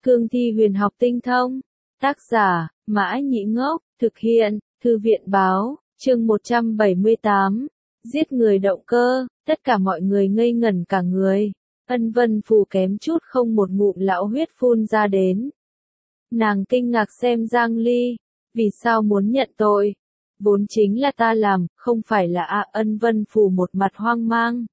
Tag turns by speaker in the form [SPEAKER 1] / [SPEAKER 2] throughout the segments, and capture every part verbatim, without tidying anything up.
[SPEAKER 1] Cương thi huyền học tinh thông. Tác giả, Mã Nhĩ Ngốc, thực hiện, Thư viện Báo, chương một trăm bảy mươi tám. Giết người động cơ, tất cả mọi người ngây ngẩn cả người. Ân Vân Phù kém chút không một ngụm lão huyết phun ra đến. Nàng kinh ngạc xem Giang Ly, vì sao muốn nhận tội? Vốn chính là ta làm, không phải là ạ. Ân Vân Phù một mặt hoang mang.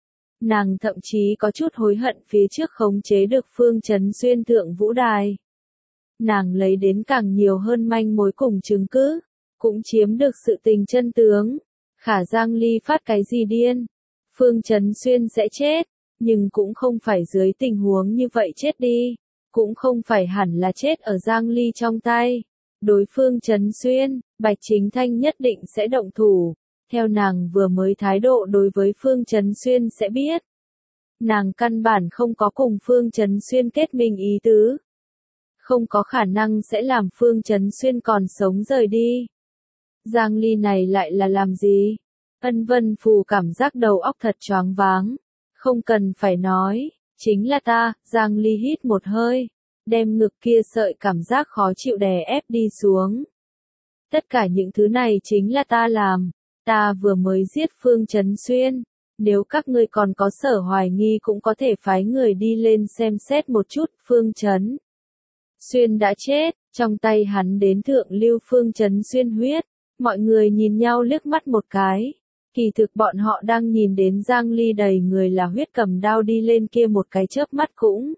[SPEAKER 1] Nàng thậm chí có chút hối hận phía trước khống chế được Phương Chấn Xuyên thượng vũ đài. Nàng lấy đến càng nhiều hơn manh mối cùng chứng cứ, cũng chiếm được sự tình chân tướng. Khả Giang Ly phát cái gì điên? Phương Chấn Xuyên sẽ chết, nhưng cũng không phải dưới tình huống như vậy chết đi, cũng không phải hẳn là chết ở Giang Ly trong tay. Đối Phương Chấn Xuyên, Bạch Chính Thanh nhất định sẽ động thủ. Theo nàng vừa mới thái độ đối với Phương Chấn Xuyên sẽ biết. Nàng căn bản không có cùng Phương Chấn Xuyên kết minh ý tứ. Không có khả năng sẽ làm Phương Chấn Xuyên còn sống rời đi. Giang Ly này lại là làm gì? Ân Vân Phù cảm giác đầu óc thật choáng váng. Không cần phải nói, chính là ta. Giang Ly hít một hơi, đem ngực kia sợi cảm giác khó chịu đè ép đi xuống. Tất cả những thứ này chính là ta làm. Ta vừa mới giết Phương Chấn Xuyên. Nếu các ngươi còn có sở hoài nghi cũng có thể phái người đi lên xem xét một chút. Phương Chấn Xuyên đã chết, trong tay hắn đến thượng lưu Phương Chấn Xuyên huyết. Mọi người nhìn nhau liếc mắt một cái. Kỳ thực bọn họ đang nhìn đến Giang Ly đầy người là huyết cầm đao đi lên kia một cái chớp mắt cũng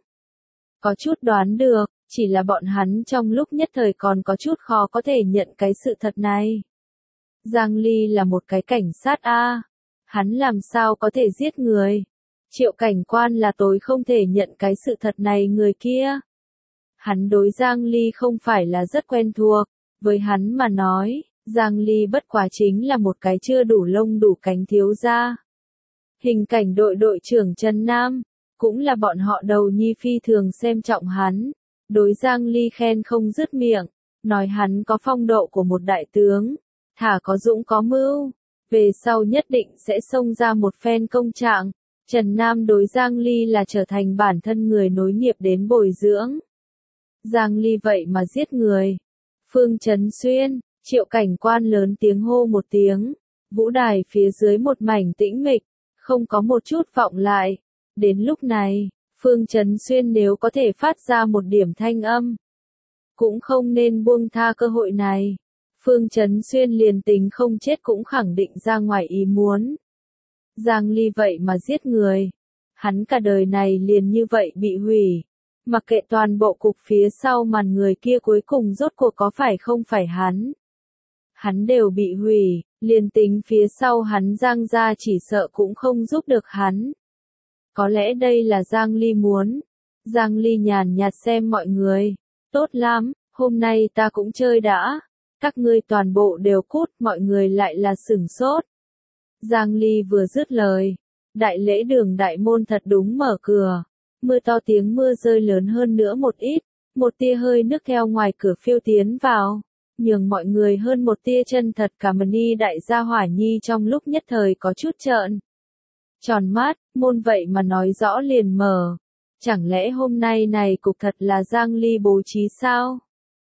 [SPEAKER 1] có chút đoán được, chỉ là bọn hắn trong lúc nhất thời còn có chút khó có thể nhận cái sự thật này. Giang Ly là một cái cảnh sát a, hắn làm sao có thể giết người? Triệu cảnh quan là tối không thể nhận cái sự thật này người kia. Hắn đối Giang Ly không phải là rất quen thuộc, với hắn mà nói, Giang Ly bất quá chính là một cái chưa đủ lông đủ cánh thiếu gia. Hình cảnh đội đội trưởng Trần Nam, cũng là bọn họ đầu nhi phi thường xem trọng hắn. Đối Giang Ly khen không dứt miệng, nói hắn có phong độ của một đại tướng, thả có dũng có mưu, về sau nhất định sẽ xông ra một phen công trạng. Trần Nam đối Giang Ly là trở thành bản thân người nối nghiệp đến bồi dưỡng. Giang Ly vậy mà giết người. Phương Chấn Xuyên, Triệu cảnh quan lớn tiếng hô một tiếng. Vũ đài phía dưới một mảnh tĩnh mịch, không có một chút vọng lại. Đến lúc này, Phương Chấn Xuyên nếu có thể phát ra một điểm thanh âm, cũng không nên buông tha cơ hội này. Phương Chấn Xuyên liền tính không chết cũng khẳng định ra ngoài ý muốn. Giang Ly vậy mà giết người. Hắn cả đời này liền như vậy bị hủy. Mặc kệ toàn bộ cục phía sau màn người kia cuối cùng rốt cuộc có phải không phải hắn. Hắn đều bị hủy, liền tính phía sau hắn Giang gia chỉ sợ cũng không giúp được hắn. Có lẽ đây là Giang Ly muốn. Giang Ly nhàn nhạt xem mọi người. Tốt lắm, hôm nay ta cũng chơi đã. Các ngươi toàn bộ đều cút, mọi người lại là sửng sốt. Giang Ly vừa dứt lời. Đại lễ đường đại môn thật đúng mở cửa. Mưa to tiếng mưa rơi lớn hơn nữa một ít. Một tia hơi nước theo ngoài cửa phiêu tiến vào. Nhường mọi người hơn một tia chân thật cả mani đại gia hỏa nhi trong lúc nhất thời có chút trợn tròn mắt, môn vậy mà nói rõ liền mở. Chẳng lẽ hôm nay này cục thật là Giang Ly bố trí sao?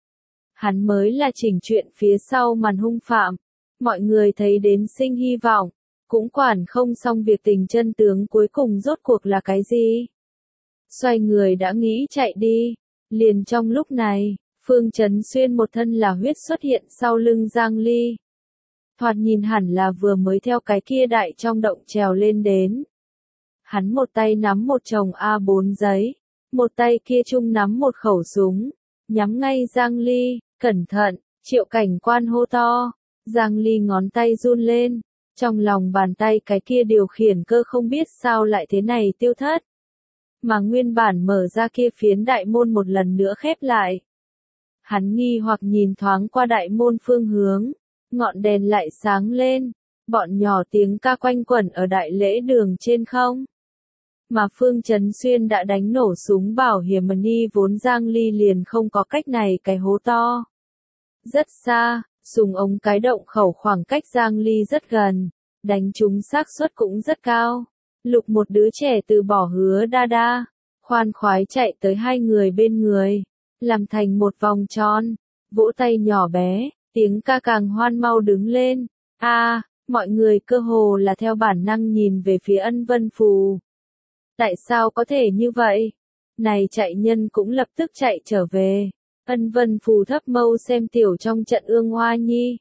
[SPEAKER 1] Hắn mới là chỉnh chuyện phía sau màn hung phạm. Mọi người thấy đến sinh hy vọng, cũng quản không xong việc tình chân tướng cuối cùng rốt cuộc là cái gì. Xoay người đã nghĩ chạy đi, liền trong lúc này, Phương Chấn Xuyên một thân là huyết xuất hiện sau lưng Giang Ly. Thoạt nhìn hẳn là vừa mới theo cái kia đại trong động trèo lên đến. Hắn một tay nắm một chồng A bốn giấy, một tay kia chung nắm một khẩu súng, nhắm ngay Giang Ly, cẩn thận, Triệu cảnh quan hô to. Giang Ly ngón tay run lên, trong lòng bàn tay cái kia điều khiển cơ không biết sao lại thế này tiêu thất. Mà nguyên bản mở ra kia phiến đại môn một lần nữa khép lại. Hắn nghi hoặc nhìn thoáng qua đại môn phương hướng, ngọn đèn lại sáng lên, bọn nhỏ tiếng ca quanh quẩn ở đại lễ đường trên không. Mà Phương Chấn Xuyên đã đánh nổ súng bảo hiểm mani vốn Giang Ly liền không có cách này cái hố to. Rất xa, súng ống cái động khẩu khoảng cách Giang Ly rất gần, đánh trúng xác suất cũng rất cao. Lục một đứa trẻ từ bỏ hứa đa đa, khoan khoái chạy tới hai người bên người, làm thành một vòng tròn, vỗ tay nhỏ bé, tiếng ca càng hoan mau đứng lên. A, à, mọi người cơ hồ là theo bản năng nhìn về phía Ân Vân Phù. Tại sao có thể như vậy? Này chạy nhân cũng lập tức chạy trở về. Ân Vân Phù thấp mâu xem tiểu trong trận ương Hoa Nhi.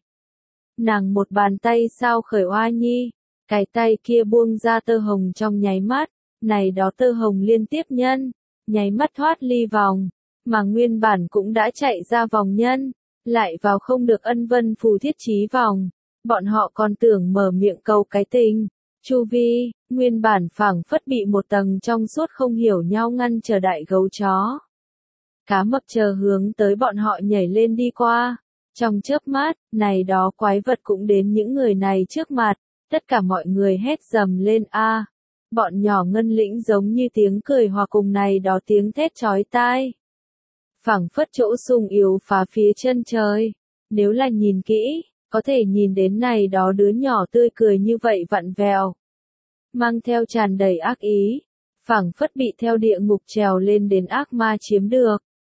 [SPEAKER 1] Nàng một bàn tay sao khởi Hoa Nhi, cái tay kia buông ra tơ hồng trong nháy mắt, này đó tơ hồng liên tiếp nhân, nháy mắt thoát ly vòng, mà nguyên bản cũng đã chạy ra vòng nhân, lại vào không được Ân Vân Phù thiết trí vòng, bọn họ còn tưởng mở miệng cầu cái tình. Chu vi, nguyên bản phảng phất bị một tầng trong suốt không hiểu nhau ngăn trở đại gấu chó. Cá mập chờ hướng tới bọn họ nhảy lên đi qua. Trong chớp mắt, này đó quái vật cũng đến những người này trước mặt, tất cả mọi người hét dầm lên a. Bọn nhỏ ngân lĩnh giống như tiếng cười hòa cùng này đó tiếng thét chói tai. Phảng phất chỗ sung yếu phá phía chân trời. Nếu là nhìn kỹ, có thể nhìn đến này đó đứa nhỏ tươi cười như vậy vặn vẹo, mang theo tràn đầy ác ý, phảng phất bị theo địa ngục trèo lên đến ác ma chiếm được.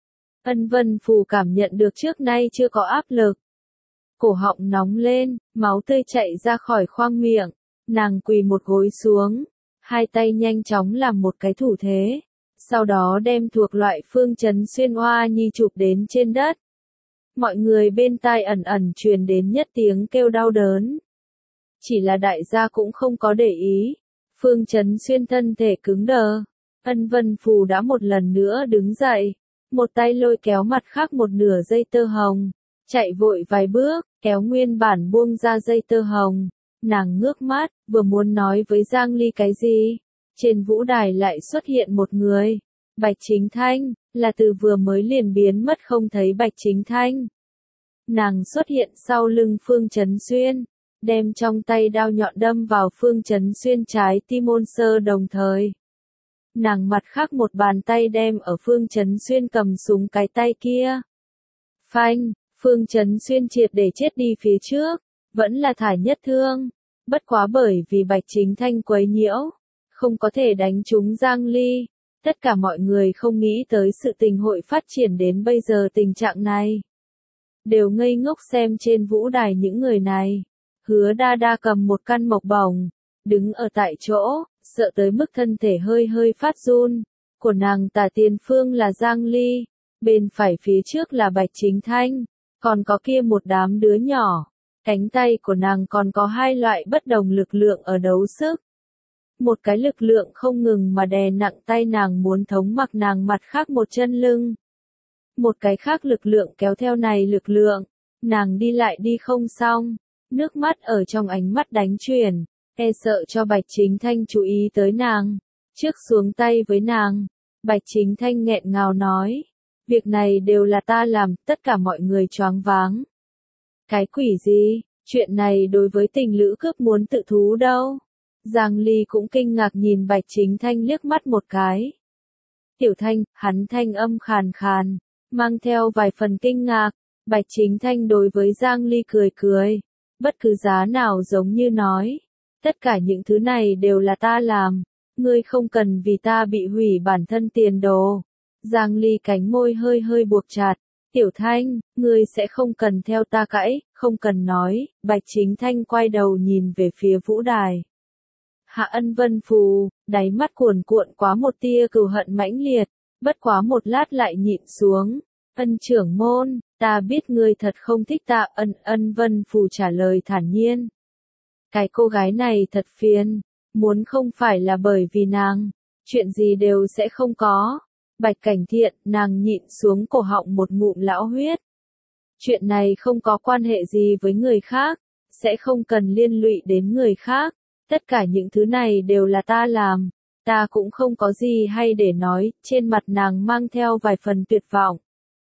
[SPEAKER 1] Ân Vân Phù cảm nhận được trước nay chưa có áp lực. Cổ họng nóng lên, máu tươi chảy ra khỏi khoang miệng, nàng quỳ một gối xuống, hai tay nhanh chóng làm một cái thủ thế, sau đó đem thuộc loại phương chấn xuyên Hoa Nhi chụp đến trên đất. Mọi người bên tai ẩn ẩn truyền đến nhất tiếng kêu đau đớn. Chỉ là đại gia cũng không có để ý. Phương Chấn Xuyên thân thể cứng đờ. Ân Vân Phù đã một lần nữa đứng dậy. Một tay lôi kéo mặt khác một nửa dây tơ hồng. Chạy vội vài bước, kéo nguyên bản buông ra dây tơ hồng. Nàng ngước mắt, vừa muốn nói với Giang Ly cái gì. Trên vũ đài lại xuất hiện một người. Bạch Chính Thanh, là từ vừa mới liền biến mất không thấy Bạch Chính Thanh. Nàng xuất hiện sau lưng Phương Chấn Xuyên, đem trong tay đao nhọn đâm vào Phương Chấn Xuyên trái tim ôn sơ đồng thời. Nàng mặt khác một bàn tay đem ở Phương Chấn Xuyên cầm súng cái tay kia. Phanh, Phương Chấn Xuyên triệt để chết đi phía trước, vẫn là thải nhất thương. Bất quá bởi vì Bạch Chính Thanh quấy nhiễu, không có thể đánh trúng Giang Ly. Tất cả mọi người không nghĩ tới sự tình hội phát triển đến bây giờ tình trạng này. Đều ngây ngốc xem trên vũ đài những người này. Hứa đa đa cầm một căn mộc bồng, đứng ở tại chỗ, sợ tới mức thân thể hơi hơi phát run. Của nàng tả tiền phương là Giang Ly, bên phải phía trước là Bạch Chính Thanh, còn có kia một đám đứa nhỏ. Cánh tay của nàng còn có hai loại bất đồng lực lượng ở đấu sức. Một cái lực lượng không ngừng mà đè nặng tay nàng muốn thống mặc nàng mặt khác một chân lưng. Một cái khác lực lượng kéo theo này lực lượng, nàng đi lại đi không xong, nước mắt ở trong ánh mắt đánh chuyển, e sợ cho Bạch Chính Thanh chú ý tới nàng, trước xuống tay với nàng. Bạch Chính Thanh nghẹn ngào nói, việc này đều là ta làm, tất cả mọi người choáng váng. Cái quỷ gì, chuyện này đối với tình lữ cướp muốn tự thú đâu. Giang Ly cũng kinh ngạc nhìn Bạch Chính Thanh liếc mắt một cái. Tiểu Thanh, hắn thanh âm khàn khàn, mang theo vài phần kinh ngạc. Bạch Chính Thanh đối với Giang Ly cười cười, bất cứ giá nào giống như nói, tất cả những thứ này đều là ta làm, ngươi không cần vì ta bị hủy bản thân tiền đồ. Giang Ly cánh môi hơi hơi buộc chặt, Tiểu Thanh, ngươi sẽ không cần theo ta cãi, không cần nói. Bạch Chính Thanh quay đầu nhìn về phía vũ đài. Hạ Ân Vân Phù, đáy mắt cuồn cuộn quá một tia cừu hận mãnh liệt, bất quá một lát lại nhịn xuống. Ân trưởng môn, ta biết ngươi thật không thích ta. Ân Ân Vân Phù trả lời thản nhiên. Cái cô gái này thật phiền, muốn không phải là bởi vì nàng, chuyện gì đều sẽ không có. Bạch Cảnh Thiện, nàng nhịn xuống cổ họng một ngụm lão huyết. Chuyện này không có quan hệ gì với người khác, sẽ không cần liên lụy đến người khác. Tất cả những thứ này đều là ta làm, ta cũng không có gì hay để nói. Trên mặt nàng mang theo vài phần tuyệt vọng.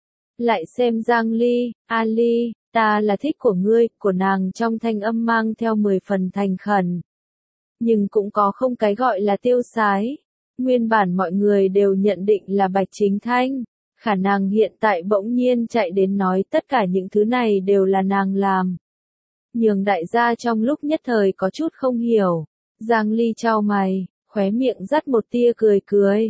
[SPEAKER 1] Lại xem Giang Ly, Ali, ta là thích của ngươi, của nàng trong thanh âm mang theo mười phần thành khẩn. Nhưng cũng có không cái gọi là tiêu sái. Nguyên bản mọi người đều nhận định là Bạch Chính Thanh, khả năng hiện tại bỗng nhiên chạy đến nói tất cả những thứ này đều là nàng làm. Nhường đại gia trong lúc nhất thời có chút không hiểu. Giang Ly chau mày, khóe miệng dắt một tia cười cười.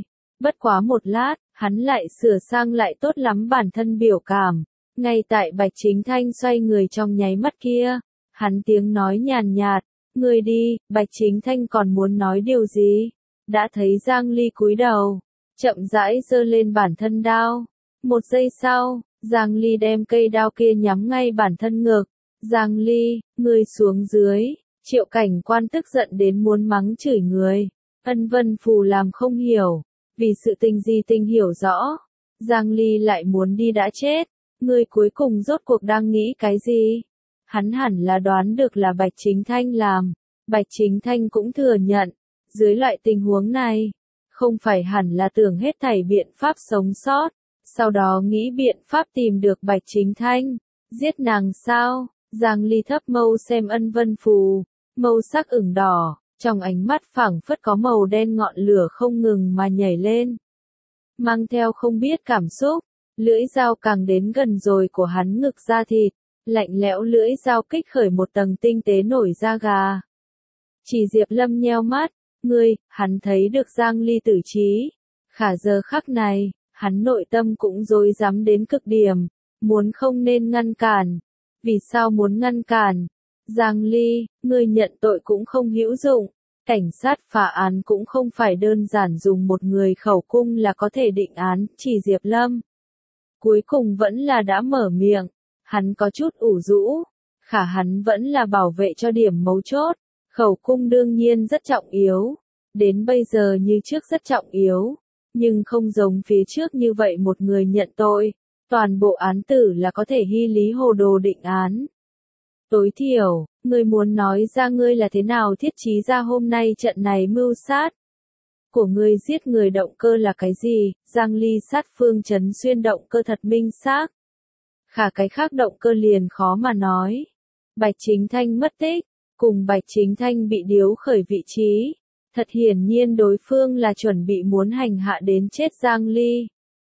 [SPEAKER 1] Bất quá một lát, hắn lại sửa sang lại tốt lắm bản thân biểu cảm. Ngay tại Bạch Chính Thanh xoay người trong nháy mắt kia, hắn tiếng nói nhàn nhạt, người đi. Bạch Chính Thanh còn muốn nói điều gì? Đã thấy Giang Ly cúi đầu, chậm rãi giơ lên bản thân đao. Một giây sau, Giang Ly đem cây đao kia nhắm ngay bản thân ngực. Giang Ly, người xuống dưới. Triệu Cảnh Quan tức giận đến muốn mắng chửi người. Ân Vân Phù làm không hiểu, vì sự tình gì tình hiểu rõ. Giang Ly lại muốn đi đã chết. Người cuối cùng rốt cuộc đang nghĩ cái gì? Hắn hẳn là đoán được là Bạch Chính Thanh làm. Bạch Chính Thanh cũng thừa nhận. Dưới loại tình huống này, không phải hẳn là tưởng hết thảy biện pháp sống sót. Sau đó nghĩ biện pháp tìm được Bạch Chính Thanh. Giết nàng sao? Giang Ly thấp mâu xem Ân Vân Phù. Mâu sắc ửng đỏ. Trong ánh mắt phảng phất có màu đen ngọn lửa không ngừng mà nhảy lên. Mang theo không biết cảm xúc. Lưỡi dao càng đến gần rồi của hắn ngực da thịt, lạnh lẽo lưỡi dao kích khởi một tầng tinh tế nổi da gà. Chỉ Diệp Lâm nheo mắt, ngươi, hắn thấy được Giang Ly tử trí. Khả giờ khắc này, hắn nội tâm cũng rối rắm đến cực điểm, muốn không nên ngăn cản. Vì sao muốn ngăn cản? Giang Ly, ngươi nhận tội cũng không hữu dụng. Cảnh sát phá án cũng không phải đơn giản dùng một người khẩu cung là có thể định án. Chỉ Diệp Lâm cuối cùng vẫn là đã mở miệng, hắn có chút ủ rũ, khả hắn vẫn là bảo vệ cho điểm mấu chốt, khẩu cung đương nhiên rất trọng yếu, đến bây giờ như trước rất trọng yếu, nhưng không giống phía trước như vậy một người nhận tội, toàn bộ án tử là có thể hy lý hồ đồ định án. Tối thiểu, ngươi muốn nói ra ngươi là thế nào thiết trí ra hôm nay trận này mưu sát. Của ngươi giết người động cơ là cái gì? Giang Ly sát Phương Chấn Xuyên động cơ thật minh xác. Khả cái khác động cơ liền khó mà nói. Bạch Chính Thanh mất tích, cùng Bạch Chính Thanh bị điếu khởi vị trí. Thật hiển nhiên đối phương là chuẩn bị muốn hành hạ đến chết Giang Ly.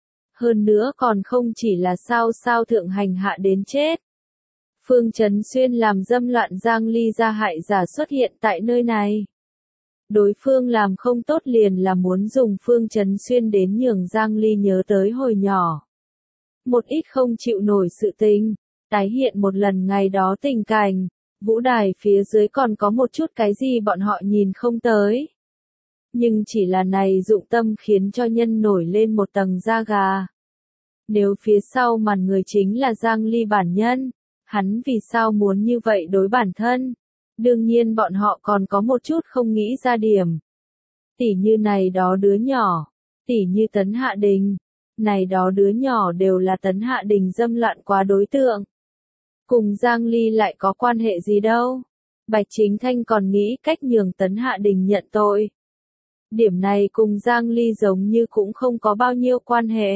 [SPEAKER 1] Hơn nữa còn không chỉ là sao sao thượng hành hạ đến chết. Phương Chấn Xuyên làm dâm loạn Giang Ly ra hại giả xuất hiện tại nơi này. Đối phương làm không tốt liền là muốn dùng Phương Chấn Xuyên đến nhường Giang Ly nhớ tới hồi nhỏ. Một ít không chịu nổi sự tình, tái hiện một lần ngày đó tình cảnh, vũ đài phía dưới còn có một chút cái gì bọn họ nhìn không tới. Nhưng chỉ là này dụng tâm khiến cho nhân nổi lên một tầng da gà. Nếu phía sau màn người chính là Giang Ly bản nhân, hắn vì sao muốn như vậy đối bản thân? Đương nhiên bọn họ còn có một chút không nghĩ ra điểm. Tỷ như này đó đứa nhỏ, tỷ như Tấn Hạ Đình, này đó đứa nhỏ đều là Tấn Hạ Đình dâm loạn quá đối tượng. Cùng Giang Ly lại có quan hệ gì đâu. Bạch Chính Thanh còn nghĩ cách nhường Tấn Hạ Đình nhận tội. Điểm này cùng Giang Ly giống như cũng không có bao nhiêu quan hệ.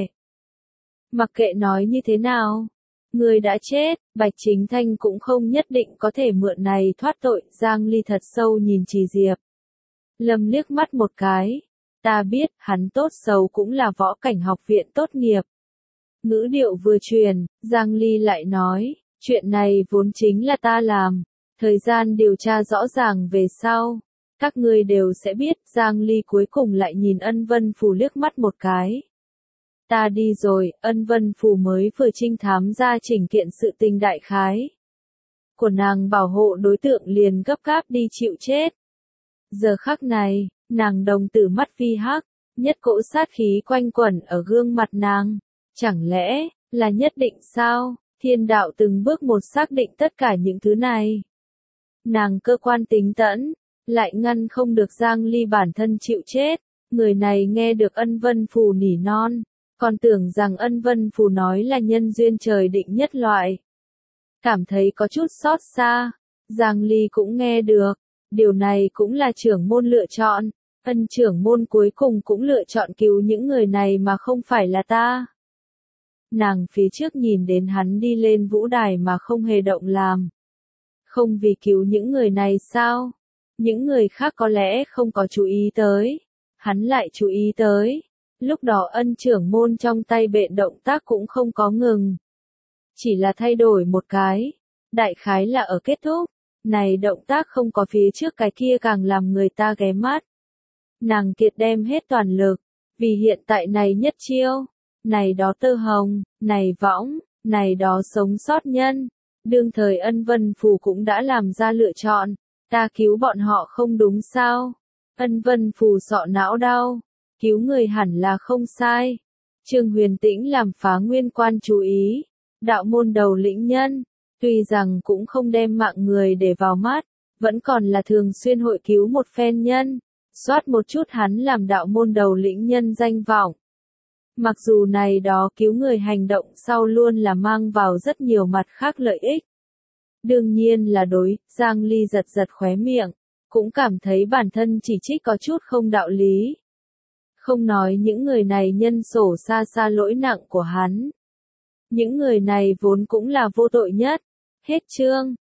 [SPEAKER 1] Mặc kệ nói như thế nào, người đã chết, Bạch Chính Thanh cũng không nhất định có thể mượn này thoát tội. Giang Ly thật sâu nhìn Trì Diệp Lâm liếc mắt một cái. Ta biết, hắn tốt xấu cũng là võ cảnh học viện tốt nghiệp. Ngữ điệu vừa truyền, Giang Ly lại nói, chuyện này vốn chính là ta làm. Thời gian điều tra rõ ràng về sau, các ngươi đều sẽ biết. Giang Ly cuối cùng lại nhìn Ân Vân Phù liếc mắt một cái. Ta đi rồi, Ân Vân Phù mới vừa trinh thám ra chỉnh kiện sự tình đại khái của nàng bảo hộ đối tượng liền gấp gáp đi chịu chết. Giờ khắc này, nàng đồng tử mắt vi hắc, nhất cỗ sát khí quanh quẩn ở gương mặt nàng. Chẳng lẽ, là nhất định sao? Thiên đạo từng bước một xác định tất cả những thứ này. Nàng cơ quan tính tẫn, lại ngăn không được Giang Ly bản thân chịu chết. Người này nghe được Ân Vân Phù nỉ non, còn tưởng rằng Ân Vân Phù nói là nhân duyên trời định nhất loại. Cảm thấy có chút xót xa, Giang Ly cũng nghe được, điều này cũng là trưởng môn lựa chọn, Ân trưởng môn cuối cùng cũng lựa chọn cứu những người này mà không phải là ta. Nàng phía trước nhìn đến hắn đi lên vũ đài mà không hề động làm. Không vì cứu những người này sao? Những người khác có lẽ không có chú ý tới, hắn lại chú ý tới. Lúc đó Ân trưởng môn trong tay bện động tác cũng không có ngừng. Chỉ là thay đổi một cái. Đại khái là ở kết thúc. Này động tác không có phía trước cái kia càng làm người ta ghé mắt. Nàng kiệt đem hết toàn lực. Vì hiện tại này nhất chiêu, này đó tơ hồng, này võng, này đó sống sót nhân. Đương thời Ân Vân Phù cũng đã làm ra lựa chọn, ta cứu bọn họ không đúng sao? Ân Vân Phù sọ não đau, cứu người hẳn là không sai. Trương Huyền Tĩnh làm Phá Nguyên Quan chú ý, đạo môn đầu lĩnh nhân, tuy rằng cũng không đem mạng người để vào mắt, vẫn còn là thường xuyên hội cứu một phen nhân, soát một chút hắn làm đạo môn đầu lĩnh nhân danh vọng. Mặc dù này đó cứu người hành động sau luôn là mang vào rất nhiều mặt khác lợi ích. Đương nhiên là đối, Giang Ly giật giật khóe miệng, cũng cảm thấy bản thân chỉ trích có chút không đạo lý. Không nói những người này nhân sổ xa xa lỗi nặng của hắn. Những người này vốn cũng là vô tội nhất. Hết chương.